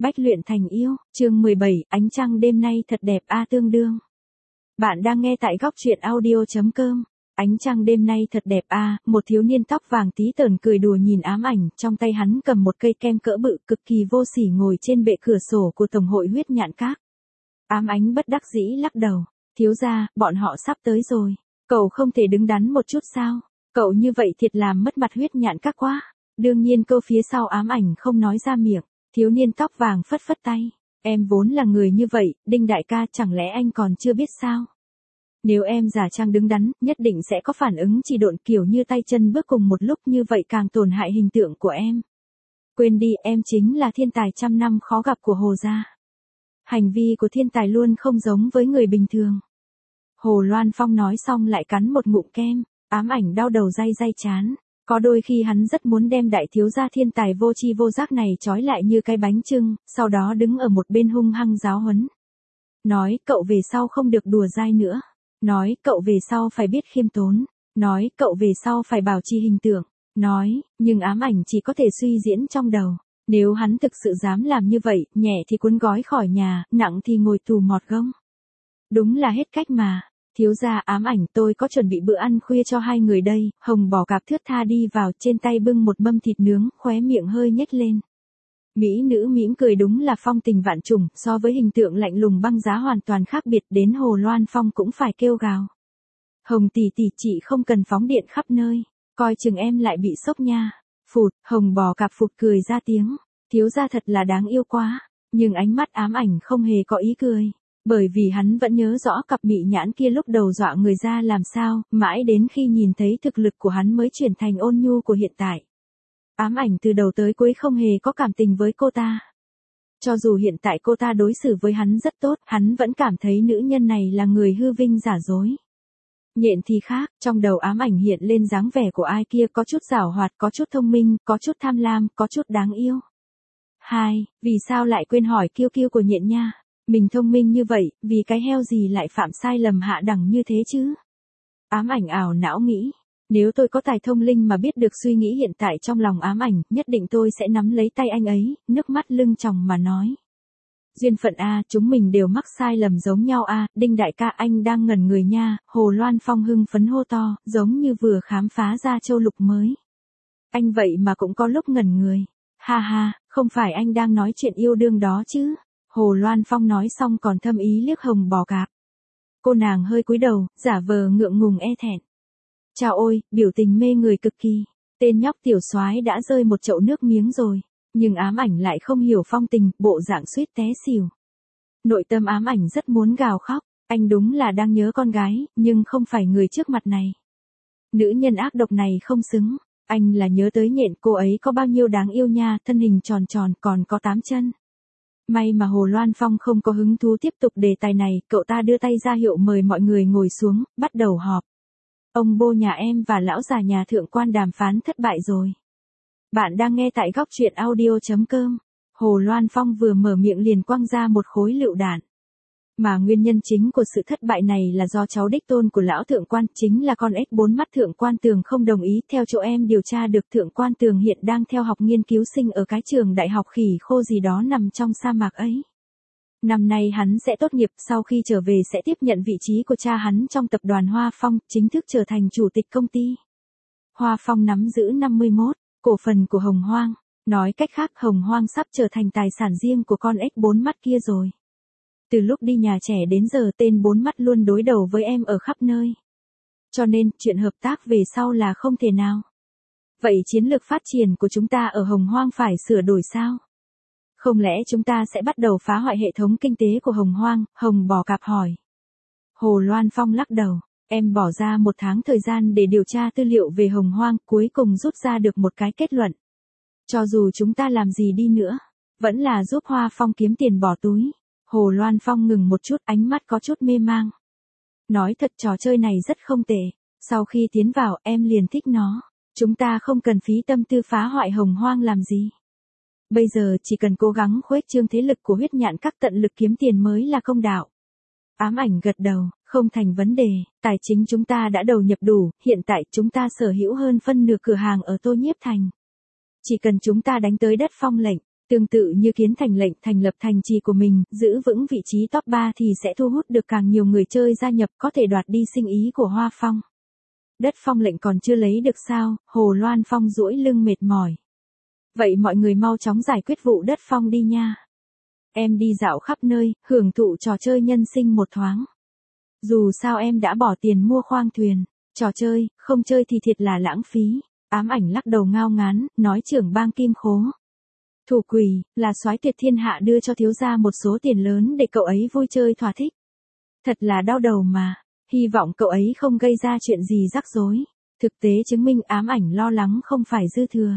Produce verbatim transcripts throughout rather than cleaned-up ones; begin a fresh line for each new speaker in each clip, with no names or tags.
Bách luyện thành yêu, chương mười bảy, ánh trăng đêm nay thật đẹp a tương đương. Bạn đang nghe tại góc truyện audio.com. Ánh trăng đêm nay thật đẹp a, một thiếu niên tóc vàng tí tởn cười đùa nhìn ám ảnh, trong tay hắn cầm một cây kem cỡ bự cực kỳ vô sỉ ngồi trên bệ cửa sổ của Tổng hội huyết nhạn các. Ám ánh bất đắc dĩ lắc đầu, thiếu gia, bọn họ sắp tới rồi, cậu không thể đứng đắn một chút sao, cậu như vậy thiệt làm mất mặt huyết nhạn các quá. Đương nhiên câu phía sau ám ảnh không nói ra miệng, thiếu niên tóc vàng phất phất tay, em vốn là người như vậy, Đinh đại ca chẳng lẽ anh còn chưa biết sao? Nếu em giả trang đứng đắn, nhất định sẽ có phản ứng chỉ độn kiểu như tay chân bước cùng một lúc, như vậy càng tổn hại hình tượng của em. Quên đi, em chính là thiên tài trăm năm khó gặp của Hồ gia. Hành vi của thiên tài luôn không giống với người bình thường. Hồ Loan Phong nói xong lại cắn một ngụm kem, ám ảnh đau đầu day day chán. Có đôi khi hắn rất muốn đem đại thiếu gia thiên tài vô tri vô giác này trói lại như cái bánh chưng, sau đó đứng ở một bên hung hăng giáo huấn. Nói, cậu về sau không được đùa dai nữa. Nói, cậu về sau phải biết khiêm tốn. Nói, cậu về sau phải bảo trì hình tượng. Nói, nhưng ám ảnh chỉ có thể suy diễn trong đầu. Nếu hắn thực sự dám làm như vậy, nhẹ thì cuốn gói khỏi nhà, nặng thì ngồi tù mọt gông. Đúng là hết cách mà. Thiếu gia, ám ảnh, tôi có chuẩn bị bữa ăn khuya cho hai người đây. Hồng bò cạp thướt tha đi vào, trên tay bưng một mâm thịt nướng, khóe miệng hơi nhếch lên. Mỹ nữ mỉm cười, đúng là phong tình vạn trùng, so với hình tượng lạnh lùng băng giá hoàn toàn khác biệt, đến Hồ Loan Phong cũng phải kêu gào. Hồng tỷ tỷ, chị không cần phóng điện khắp nơi, coi chừng em lại bị sốc nha. Phụt, hồng bò cạp phụt cười ra tiếng, thiếu gia thật là đáng yêu quá, nhưng ánh mắt ám ảnh không hề có ý cười. Bởi vì hắn vẫn nhớ rõ cặp mị nhãn kia lúc đầu dọa người ra làm sao, mãi đến khi nhìn thấy thực lực của hắn mới chuyển thành ôn nhu của hiện tại. Ám ảnh từ đầu tới cuối không hề có cảm tình với cô ta. Cho dù hiện tại cô ta đối xử với hắn rất tốt, hắn vẫn cảm thấy nữ nhân này là người hư vinh giả dối. Nhện thì khác, trong đầu ám ảnh hiện lên dáng vẻ của ai kia, có chút giảo hoạt, có chút thông minh, có chút tham lam, có chút đáng yêu. Hai, vì sao lại quên hỏi kiêu kiêu của nhện nha? Mình thông minh như vậy, vì cái heo gì lại phạm sai lầm hạ đẳng như thế chứ? Ám ảnh ảo não nghĩ, nếu tôi có tài thông linh mà biết được suy nghĩ hiện tại trong lòng ám ảnh, nhất định tôi sẽ nắm lấy tay anh ấy, nước mắt lưng tròng mà nói. Duyên phận a, chúng mình đều mắc sai lầm giống nhau a, Đinh đại ca anh đang ngẩn người nha, Hồ Loan Phong hưng phấn hô to, giống như vừa khám phá ra châu lục mới. Anh vậy mà cũng có lúc ngẩn người. Ha ha, không phải anh đang nói chuyện yêu đương đó chứ? Hồ Loan Phong nói xong còn thâm ý liếc hồng bò cạp. Cô nàng hơi cúi đầu, giả vờ ngượng ngùng e thẹn. Chào ôi, biểu tình mê người cực kỳ. Tên nhóc tiểu soái đã rơi một chậu nước miếng rồi. Nhưng ám ảnh lại không hiểu phong tình, bộ dạng suýt té xỉu. Nội tâm ám ảnh rất muốn gào khóc. Anh đúng là đang nhớ con gái, nhưng không phải người trước mặt này. Nữ nhân ác độc này không xứng. Anh là nhớ tới nhện, cô ấy có bao nhiêu đáng yêu nha, thân hình tròn tròn, còn có tám chân. May mà Hồ Loan Phong không có hứng thú tiếp tục đề tài này, cậu ta đưa tay ra hiệu mời mọi người ngồi xuống, bắt đầu họp. Ông bô nhà em và lão già nhà thượng quan đàm phán thất bại rồi. Bạn đang nghe tại góc truyện audio.com. Hồ Loan Phong vừa mở miệng liền quăng ra một khối lựu đạn. Mà nguyên nhân chính của sự thất bại này là do cháu đích tôn của lão thượng quan, chính là con ếch bốn mắt thượng quan Tường không đồng ý. Theo chỗ em điều tra được, thượng quan Tường hiện đang theo học nghiên cứu sinh ở cái trường đại học khỉ khô gì đó nằm trong sa mạc ấy. Năm nay hắn sẽ tốt nghiệp, sau khi trở về sẽ tiếp nhận vị trí của cha hắn trong tập đoàn Hoa Phong, chính thức trở thành chủ tịch công ty. Hoa Phong nắm giữ năm mươi mốt cổ phần của Hồng Hoang, nói cách khác Hồng Hoang sắp trở thành tài sản riêng của con ếch bốn mắt kia rồi. Từ lúc đi nhà trẻ đến giờ tên bốn mắt luôn đối đầu với em ở khắp nơi. Cho nên, chuyện hợp tác về sau là không thể nào. Vậy chiến lược phát triển của chúng ta ở Hồng Hoang phải sửa đổi sao? Không lẽ chúng ta sẽ bắt đầu phá hoại hệ thống kinh tế của Hồng Hoang? Hồng bò cạp hỏi. Hồ Loan Phong lắc đầu, em bỏ ra một tháng thời gian để điều tra tư liệu về Hồng Hoang, cuối cùng rút ra được một cái kết luận. Cho dù chúng ta làm gì đi nữa, vẫn là giúp Hoa Phong kiếm tiền bỏ túi. Hồ Loan Phong ngừng một chút, ánh mắt có chút mê mang. Nói thật, trò chơi này rất không tệ. Sau khi tiến vào, em liền thích nó. Chúng ta không cần phí tâm tư phá hoại Hồng Hoang làm gì. Bây giờ chỉ cần cố gắng khuếch trương thế lực của huyết nhạn các, tận lực kiếm tiền mới là công đạo. Ám ảnh gật đầu, không thành vấn đề, tài chính chúng ta đã đầu nhập đủ, hiện tại chúng ta sở hữu hơn phân nửa cửa hàng ở Tô Nhiếp Thành. Chỉ cần chúng ta đánh tới đất phong lệnh, Tương tự như Kiến Thành lệnh thành lập thành trì của mình, giữ vững vị trí top ba thì sẽ thu hút được càng nhiều người chơi gia nhập, có thể đoạt đi sinh ý của Hoa Phong. Đất Phong lệnh còn chưa lấy được sao? Hồ Loan Phong duỗi lưng mệt mỏi. Vậy mọi người mau chóng giải quyết vụ Đất Phong đi nha. Em đi dạo khắp nơi, hưởng thụ trò chơi nhân sinh một thoáng. Dù sao em đã bỏ tiền mua khoang thuyền, trò chơi, không chơi thì thiệt là lãng phí. Ám Ảnh lắc đầu ngao ngán, nói trưởng bang Kim Khố. Thủ quỷ, là soái tuyệt thiên hạ đưa cho thiếu gia một số tiền lớn để cậu ấy vui chơi thỏa thích. Thật là đau đầu mà, hy vọng cậu ấy không gây ra chuyện gì rắc rối. Thực tế chứng minh Ám Ảnh lo lắng không phải dư thừa.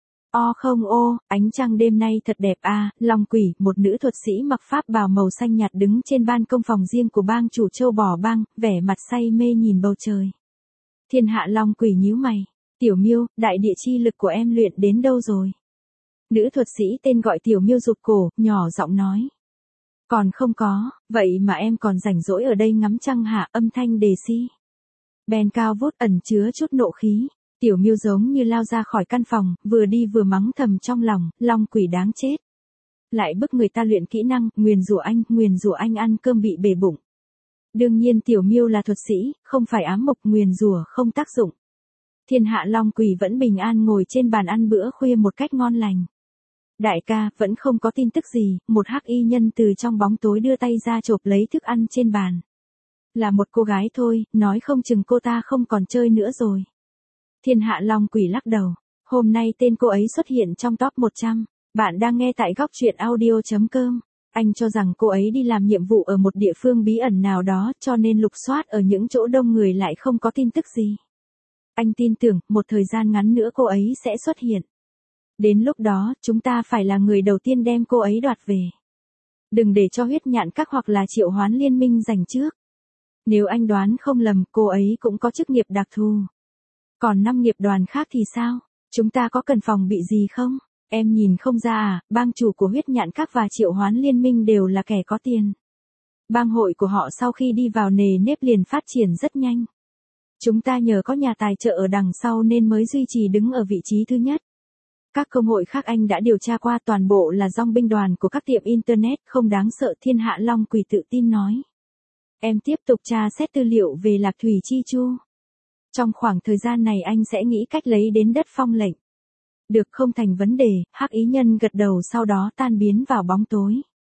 O không ô, ánh trăng đêm nay thật đẹp à, Long Quỷ, một nữ thuật sĩ mặc pháp bào màu xanh nhạt đứng trên ban công phòng riêng của bang chủ Châu Bò Bang, vẻ mặt say mê nhìn bầu trời. Thiên hạ Long Quỷ nhíu mày, Tiểu Miêu, đại địa chi lực của em luyện đến đâu rồi? Nữ thuật sĩ tên gọi Tiểu Miêu rụt cổ, nhỏ giọng nói. Còn không có, vậy mà em còn rảnh rỗi ở đây ngắm trăng hả? Âm thanh đề si. Ben cao vút ẩn chứa chút nộ khí. Tiểu Miêu giống như lao ra khỏi căn phòng, vừa đi vừa mắng thầm trong lòng, Long Quỷ đáng chết. Lại bức người ta luyện kỹ năng, nguyền rủa anh, nguyền rủa anh ăn cơm bị bể bụng. Đương nhiên Tiểu Miêu là thuật sĩ, không phải ám mộc, nguyền rủa không tác dụng. Thiên hạ Long Quỷ vẫn bình an ngồi trên bàn ăn bữa khuya một cách ngon lành. Đại ca, vẫn không có tin tức gì, một hắc y nhân từ trong bóng tối đưa tay ra chộp lấy thức ăn trên bàn. Là một cô gái thôi, nói không chừng cô ta không còn chơi nữa rồi. Thiên hạ Long Quỷ lắc đầu, hôm nay tên cô ấy xuất hiện trong top một trăm, bạn đang nghe tại góc truyện audio.com. Anh cho rằng cô ấy đi làm nhiệm vụ ở một địa phương bí ẩn nào đó cho nên lục soát ở những chỗ đông người lại không có tin tức gì. Anh tin tưởng, một thời gian ngắn nữa cô ấy sẽ xuất hiện. Đến lúc đó, chúng ta phải là người đầu tiên đem cô ấy đoạt về. Đừng để cho Huyết Nhạn Các hoặc là Triệu Hoán Liên Minh giành trước. Nếu anh đoán không lầm, cô ấy cũng có chức nghiệp đặc thù. Còn năm nghiệp đoàn khác thì sao? Chúng ta có cần phòng bị gì không? Em nhìn không ra à, bang chủ của Huyết Nhạn Các và Triệu Hoán Liên Minh đều là kẻ có tiền. Bang hội của họ sau khi đi vào nề nếp liền phát triển rất nhanh. Chúng ta nhờ có nhà tài trợ ở đằng sau nên mới duy trì đứng ở vị trí thứ nhất. Các công hội khác anh đã điều tra qua, toàn bộ là dòng binh đoàn của các tiệm Internet, không đáng sợ. Thiên hạ Long Quỷ tự tin nói. Em tiếp tục tra xét tư liệu về Lạc Thủy Chi Chu. Trong khoảng thời gian này anh sẽ nghĩ cách lấy đến Đất Phong lệnh. Được, không thành vấn đề, hắc ý nhân gật đầu sau đó tan biến vào bóng tối.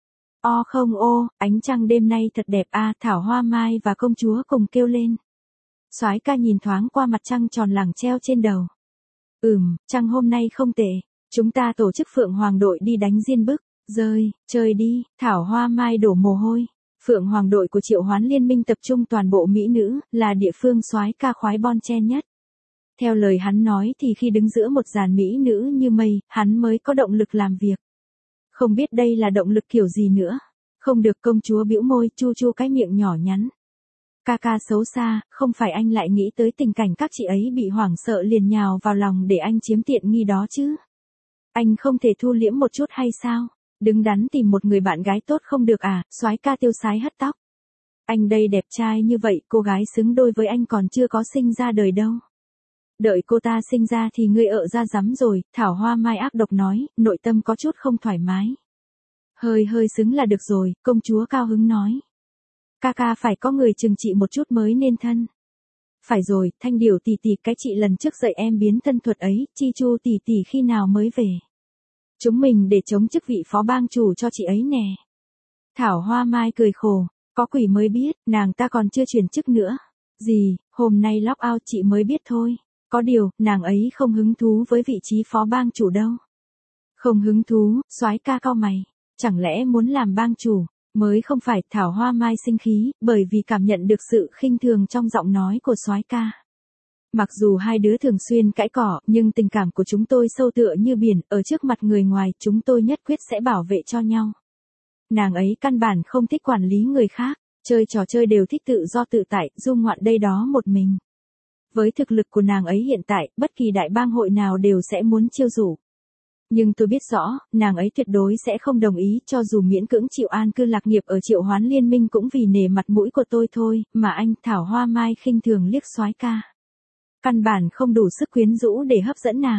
O không ô, ánh trăng đêm nay thật đẹp a, Thảo Hoa Mai và công chúa cùng kêu lên. Soái ca nhìn thoáng qua mặt trăng tròn lẳng treo trên đầu. Ừm, trăng hôm nay không tệ, chúng ta tổ chức Phượng Hoàng đội đi đánh diên bức, rơi, chơi đi, Thảo Hoa Mai đổ mồ hôi. Phượng Hoàng đội của Triệu Hoán Liên Minh tập trung toàn bộ mỹ nữ, là địa phương soái ca khoái bon chen nhất. Theo lời hắn nói thì khi đứng giữa một dàn mỹ nữ như mây, hắn mới có động lực làm việc. Không biết đây là động lực kiểu gì nữa. Không được, công chúa bĩu môi, chu chu cái miệng nhỏ nhắn. Ca ca xấu xa, không phải anh lại nghĩ tới tình cảnh các chị ấy bị hoảng sợ liền nhào vào lòng để anh chiếm tiện nghi đó chứ. Anh không thể thu liễm một chút hay sao? Đứng đắn tìm một người bạn gái tốt không được à? Soái ca tiêu sái hất tóc. Anh đây đẹp trai như vậy, cô gái xứng đôi với anh còn chưa có sinh ra đời đâu. Đợi cô ta sinh ra thì ngươi ợ ra rắm rồi, Thảo Hoa Mai ác độc nói, nội tâm có chút không thoải mái. Hơi hơi xứng là được rồi, công chúa cao hứng nói. Ca ca phải có người chừng trị một chút mới nên thân. Phải rồi, Thanh Điểu tỷ tỷ, cái chị lần trước dạy em biến thân thuật ấy, Chi Chu tỷ tỷ khi nào mới về? Chúng mình để chống chức vị phó bang chủ cho chị ấy nè. Thảo Hoa Mai cười khổ, có quỷ mới biết, nàng ta còn chưa chuyển chức nữa. Gì, hôm nay lock out chị mới biết thôi. Có điều, nàng ấy không hứng thú với vị trí phó bang chủ đâu. Không hứng thú, soái ca cau mày. Chẳng lẽ muốn làm bang chủ? Mới không phải. Thảo Hoa Mai sinh khí, bởi vì cảm nhận được sự khinh thường trong giọng nói của soái ca. Mặc dù hai đứa thường xuyên cãi cỏ, nhưng tình cảm của chúng tôi sâu tựa như biển, ở trước mặt người ngoài, chúng tôi nhất quyết sẽ bảo vệ cho nhau. Nàng ấy căn bản không thích quản lý người khác, chơi trò chơi đều thích tự do tự tại, du ngoạn đây đó một mình. Với thực lực của nàng ấy hiện tại, bất kỳ đại bang hội nào đều sẽ muốn chiêu dụ. Nhưng tôi biết rõ, nàng ấy tuyệt đối sẽ không đồng ý, cho dù miễn cưỡng chịu an cư lạc nghiệp ở Triệu Hoán Liên Minh cũng vì nể mặt mũi của tôi thôi, mà anh. Thảo Hoa Mai khinh thường liếc soái ca. Căn bản không đủ sức quyến rũ để hấp dẫn nàng.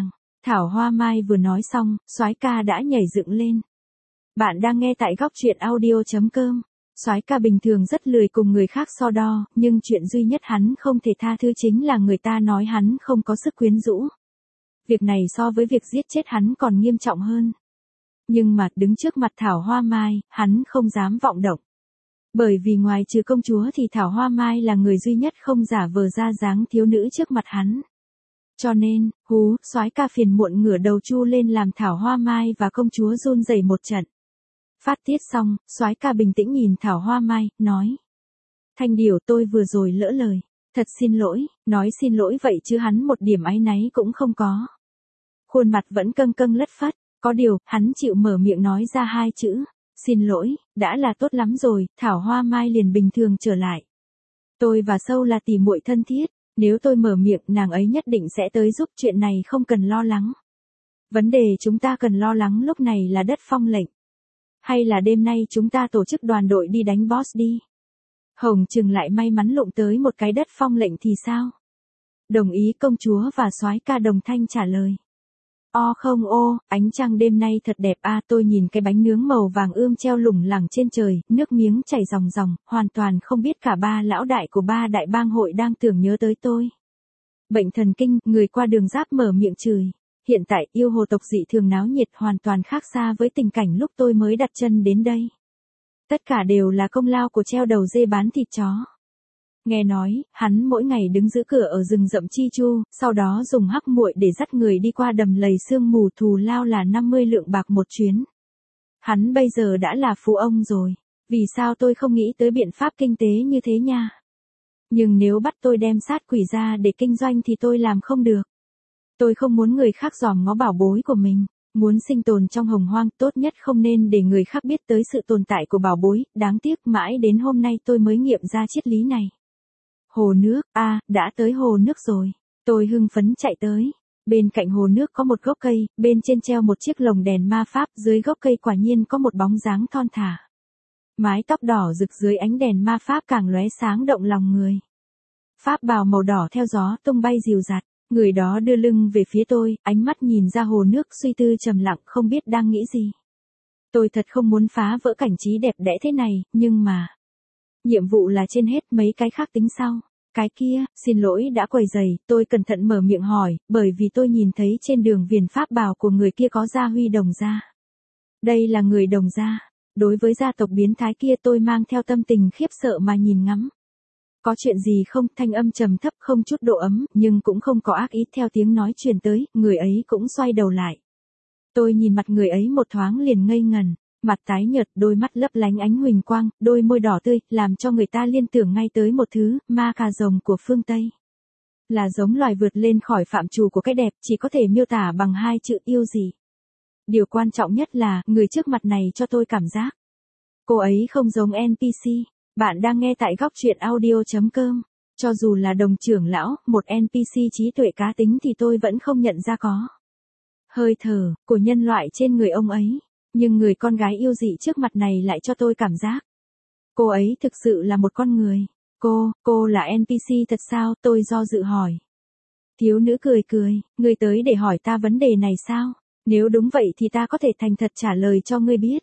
Thảo Hoa Mai vừa nói xong, soái ca đã nhảy dựng lên. Bạn đang nghe tại góc truyện audio chấm com. Soái ca bình thường rất lười cùng người khác so đo, nhưng chuyện duy nhất hắn không thể tha thứ chính là người ta nói hắn không có sức quyến rũ. Việc này so với việc giết chết hắn còn nghiêm trọng hơn. Nhưng mà đứng trước mặt Thảo Hoa Mai, hắn không dám vọng động. Bởi vì ngoài trừ công chúa thì Thảo Hoa Mai là người duy nhất không giả vờ ra dáng thiếu nữ trước mặt hắn. Cho nên, hú, soái ca phiền muộn ngửa đầu chu lên làm Thảo Hoa Mai và công chúa run rẩy một trận. Phát tiết xong, soái ca bình tĩnh nhìn Thảo Hoa Mai, nói. Thanh Điểu, tôi vừa rồi lỡ lời. Thật xin lỗi, nói xin lỗi vậy chứ hắn một điểm áy náy cũng không có. Khuôn mặt vẫn căng căng lất phất, có điều, hắn chịu mở miệng nói ra hai chữ. Xin lỗi, đã là tốt lắm rồi. Thảo Hoa Mai liền bình thường trở lại. Tôi và Sâu là tỉ muội thân thiết, nếu tôi mở miệng nàng ấy nhất định sẽ tới giúp, chuyện này không cần lo lắng. Vấn đề chúng ta cần lo lắng lúc này là đất phong lệnh. Hay là đêm nay chúng ta tổ chức đoàn đội đi đánh boss đi. Hồng Trừng lại may mắn lụng tới một cái đất phong lệnh thì sao? Đồng ý, công chúa và soái ca đồng thanh trả lời. O không ô, ánh trăng đêm nay thật đẹp a, tôi nhìn cái bánh nướng màu vàng ươm treo lủng lẳng trên trời, nước miếng chảy ròng ròng, hoàn toàn không biết cả ba lão đại của ba đại bang hội đang tưởng nhớ tới tôi. Bệnh thần kinh, người qua đường giáp mở miệng chửi. Hiện tại yêu hồ tộc dị thường náo nhiệt, hoàn toàn khác xa với tình cảnh lúc tôi mới đặt chân đến đây. Tất cả đều là công lao của treo đầu dê bán thịt chó. Nghe nói, hắn mỗi ngày đứng giữ cửa ở rừng rậm Chi Chu, sau đó dùng hắc muội để dắt người đi qua đầm lầy sương mù, thù lao là năm mươi lượng bạc một chuyến. Hắn bây giờ đã là phú ông rồi. Vì sao tôi không nghĩ tới biện pháp kinh tế như thế nha? Nhưng nếu bắt tôi đem sát quỷ ra để kinh doanh thì tôi làm không được. Tôi không muốn người khác dòm ngó bảo bối của mình. Muốn sinh tồn trong hồng hoang, tốt nhất không nên để người khác biết tới sự tồn tại của bảo bối. Đáng tiếc mãi đến hôm nay tôi mới nghiệm ra triết lý này. Hồ nước, a, à, đã tới hồ nước rồi. Tôi hưng phấn chạy tới. Bên cạnh hồ nước có một gốc cây, bên trên treo một chiếc lồng đèn ma pháp, dưới gốc cây quả nhiên có một bóng dáng thon thả. Mái tóc đỏ rực dưới ánh đèn ma pháp càng lóe sáng động lòng người. Pháp bào màu đỏ theo gió tung bay dịu dạt, người đó đưa lưng về phía tôi, ánh mắt nhìn ra hồ nước suy tư trầm lặng, không biết đang nghĩ gì. Tôi thật không muốn phá vỡ cảnh trí đẹp đẽ thế này, nhưng mà... Nhiệm vụ là trên hết, mấy cái khác tính sau. Cái kia, xin lỗi đã quấy rầy, tôi cẩn thận mở miệng hỏi, bởi vì tôi nhìn thấy trên đường viền pháp bào của người kia có gia huy Đồng gia. Đây là người Đồng gia. Đối với gia tộc biến thái kia tôi mang theo tâm tình khiếp sợ mà nhìn ngắm. Có chuyện gì không? Thanh âm trầm thấp không chút độ ấm, nhưng cũng không có ác ý, theo tiếng nói truyền tới, người ấy cũng xoay đầu lại. Tôi nhìn mặt người ấy một thoáng liền ngây ngần. Mặt tái nhợt, đôi mắt lấp lánh ánh huỳnh quang, đôi môi đỏ tươi, làm cho người ta liên tưởng ngay tới một thứ, ma cà rồng của phương Tây. Là giống loài vượt lên khỏi phạm trù của cái đẹp, chỉ có thể miêu tả bằng hai chữ yêu gì. Điều quan trọng nhất là, người trước mặt này cho tôi cảm giác. Cô ấy không giống en pê xê. Bạn đang nghe tại góc truyện audio chấm com. Cho dù là Đồng trưởng lão, một en pê xê trí tuệ cá tính thì tôi vẫn không nhận ra có hơi thở của nhân loại trên người ông ấy. Nhưng người con gái yêu dị trước mặt này lại cho tôi cảm giác. Cô ấy thực sự là một con người. Cô, cô là en pê xê thật sao? Tôi do dự hỏi. Thiếu nữ cười cười, ngươi tới để hỏi ta vấn đề này sao? Nếu đúng vậy thì ta có thể thành thật trả lời cho ngươi biết.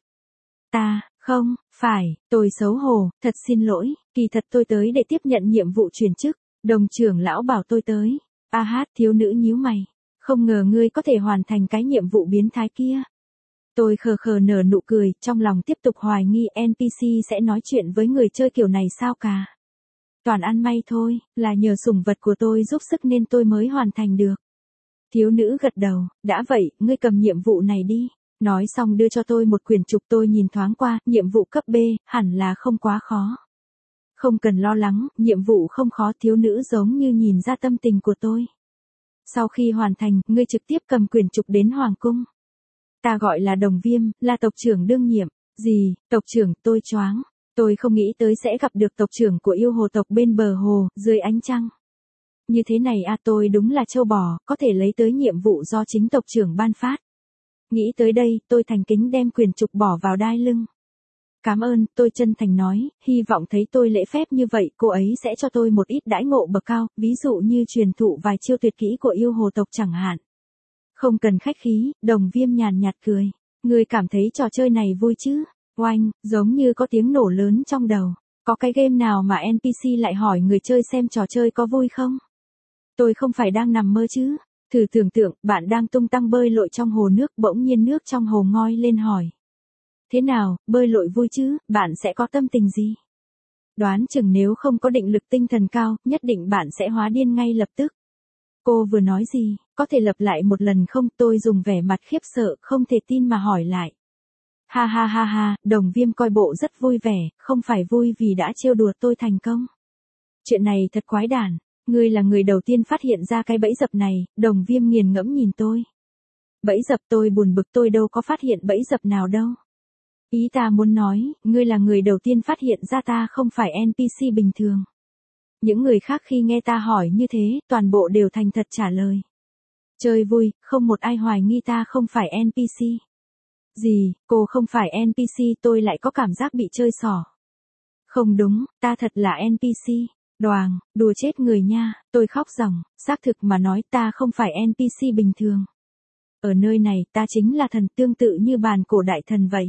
Ta, không, phải, tôi xấu hổ, thật xin lỗi, kỳ thật tôi tới để tiếp nhận nhiệm vụ truyền chức. Đồng trưởng lão bảo tôi tới. A hát, thiếu nữ nhíu mày. Không ngờ ngươi có thể hoàn thành cái nhiệm vụ biến thái kia. Tôi khờ khờ nở nụ cười, trong lòng tiếp tục hoài nghi en pê xê sẽ nói chuyện với người chơi kiểu này sao cả. Toàn ăn may thôi, là nhờ sủng vật của tôi giúp sức nên tôi mới hoàn thành được. Thiếu nữ gật đầu, đã vậy, ngươi cầm nhiệm vụ này đi. Nói xong đưa cho tôi một quyển trục, tôi nhìn thoáng qua, nhiệm vụ cấp B, hẳn là không quá khó. Không cần lo lắng, nhiệm vụ không khó, thiếu nữ giống như nhìn ra tâm tình của tôi. Sau khi hoàn thành, ngươi trực tiếp cầm quyển trục đến Hoàng cung. Ta gọi là Đồng Viêm, là tộc trưởng đương nhiệm. Gì, tộc trưởng, tôi choáng. Tôi không nghĩ tới sẽ gặp được tộc trưởng của yêu hồ tộc bên bờ hồ, dưới ánh trăng. Như thế này à, tôi đúng là châu bò, có thể lấy tới nhiệm vụ do chính tộc trưởng ban phát. Nghĩ tới đây, tôi thành kính đem quyền trục bỏ vào đai lưng. Cảm ơn, tôi chân thành nói, hy vọng thấy tôi lễ phép như vậy, cô ấy sẽ cho tôi một ít đãi ngộ bậc cao, ví dụ như truyền thụ vài chiêu tuyệt kỹ của yêu hồ tộc chẳng hạn. Không cần khách khí, Đồng Viêm nhàn nhạt cười. Ngươi cảm thấy trò chơi này vui chứ? Oanh, giống như có tiếng nổ lớn trong đầu. Có cái game nào mà en pê xê lại hỏi người chơi xem trò chơi có vui không? Tôi không phải đang nằm mơ chứ? Thử tưởng tượng, bạn đang tung tăng bơi lội trong hồ nước, bỗng nhiên nước trong hồ ngoi lên hỏi. Thế nào, bơi lội vui chứ, bạn sẽ có tâm tình gì? Đoán chừng nếu không có định lực tinh thần cao, nhất định bạn sẽ hóa điên ngay lập tức. Cô vừa nói gì, có thể lặp lại một lần không? Tôi dùng vẻ mặt khiếp sợ, không thể tin mà hỏi lại. Ha ha ha ha, Đồng Viêm coi bộ rất vui vẻ, không phải vui vì đã trêu đùa tôi thành công. Chuyện này thật quái đản, ngươi là người đầu tiên phát hiện ra cái bẫy dập này. Đồng Viêm nghiền ngẫm nhìn tôi. Bẫy dập? Tôi buồn bực, tôi đâu có phát hiện bẫy dập nào đâu. Ý ta muốn nói, ngươi là người đầu tiên phát hiện ra ta không phải en pê xê bình thường. Những người khác khi nghe ta hỏi như thế, toàn bộ đều thành thật trả lời. Chơi vui, không một ai hoài nghi ta không phải en pê xê. Gì, cô không phải en pê xê? Tôi lại có cảm giác bị chơi xỏ. Không đúng, ta thật là en pê xê. Đoàng, đùa chết người nha, tôi khóc ròng, xác thực mà nói ta không phải en pê xê bình thường. Ở nơi này ta chính là thần, tương tự như bàn cổ đại thần vậy.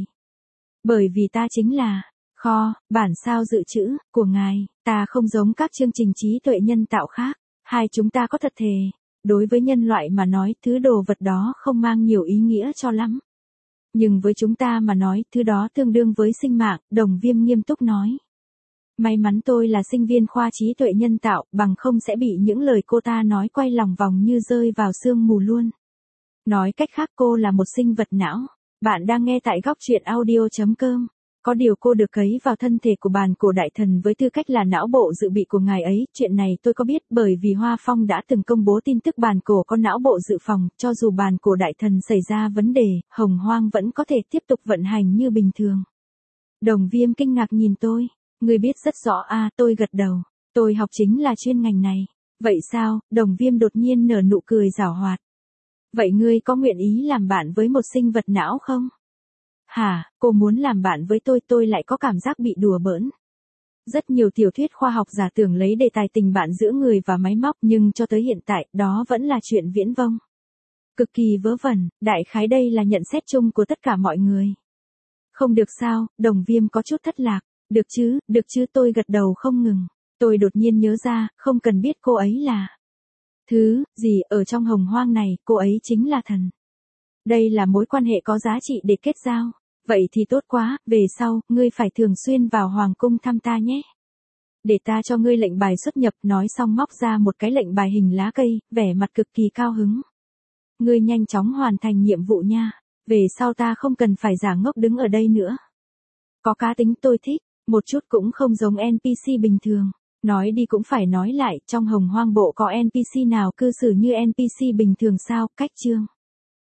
Bởi vì ta chính là kho, bản sao dự trữ của ngài, ta không giống các chương trình trí tuệ nhân tạo khác. Hai chúng ta có thật thề. Đối với nhân loại mà nói, thứ đồ vật đó không mang nhiều ý nghĩa cho lắm. Nhưng với chúng ta mà nói, thứ đó tương đương với sinh mạng. Đồng Viêm nghiêm túc nói. May mắn tôi là sinh viên khoa trí tuệ nhân tạo, bằng không sẽ bị những lời cô ta nói quay lòng vòng như rơi vào sương mù luôn. Nói cách khác, cô là một sinh vật não. Bạn đang nghe tại góc truyện audio chấm com. Có điều cô được cấy vào thân thể của bàn cổ đại thần với tư cách là não bộ dự bị của ngài ấy. Chuyện này tôi có biết bởi vì Hoa Phong đã từng công bố tin tức bàn cổ có não bộ dự phòng. Cho dù bàn cổ đại thần xảy ra vấn đề, Hồng Hoang vẫn có thể tiếp tục vận hành như bình thường. Đồng Viêm kinh ngạc nhìn tôi. Ngươi biết rất rõ à? Tôi gật đầu. Tôi học chính là chuyên ngành này. Vậy sao? Đồng Viêm đột nhiên nở nụ cười giảo hoạt. Vậy ngươi có nguyện ý làm bạn với một sinh vật não không? Hả, cô muốn làm bạn với tôi? Tôi lại có cảm giác bị đùa bỡn. Rất nhiều tiểu thuyết khoa học giả tưởng lấy đề tài tình bạn giữa người và máy móc, nhưng cho tới hiện tại, đó vẫn là chuyện viễn vông. Cực kỳ vớ vẩn, đại khái đây là nhận xét chung của tất cả mọi người. Không được sao? Đồng Viêm có chút thất lạc. Được chứ, được chứ, tôi gật đầu không ngừng. Tôi đột nhiên nhớ ra, không cần biết cô ấy là thứ gì, ở trong Hồng Hoang này, cô ấy chính là thần. Đây là mối quan hệ có giá trị để kết giao. Vậy thì tốt quá, về sau, ngươi phải thường xuyên vào Hoàng cung thăm ta nhé. Để ta cho ngươi lệnh bài xuất nhập. Nói xong móc ra một cái lệnh bài hình lá cây, vẻ mặt cực kỳ cao hứng. Ngươi nhanh chóng hoàn thành nhiệm vụ nha. Về sau ta không cần phải giả ngốc đứng ở đây nữa. Có cá tính tôi thích, một chút cũng không giống en pê xê bình thường. Nói đi cũng phải nói lại, trong Hồng Hoang bộ có en pê xê nào cư xử như en pê xê bình thường sao? Cách chương.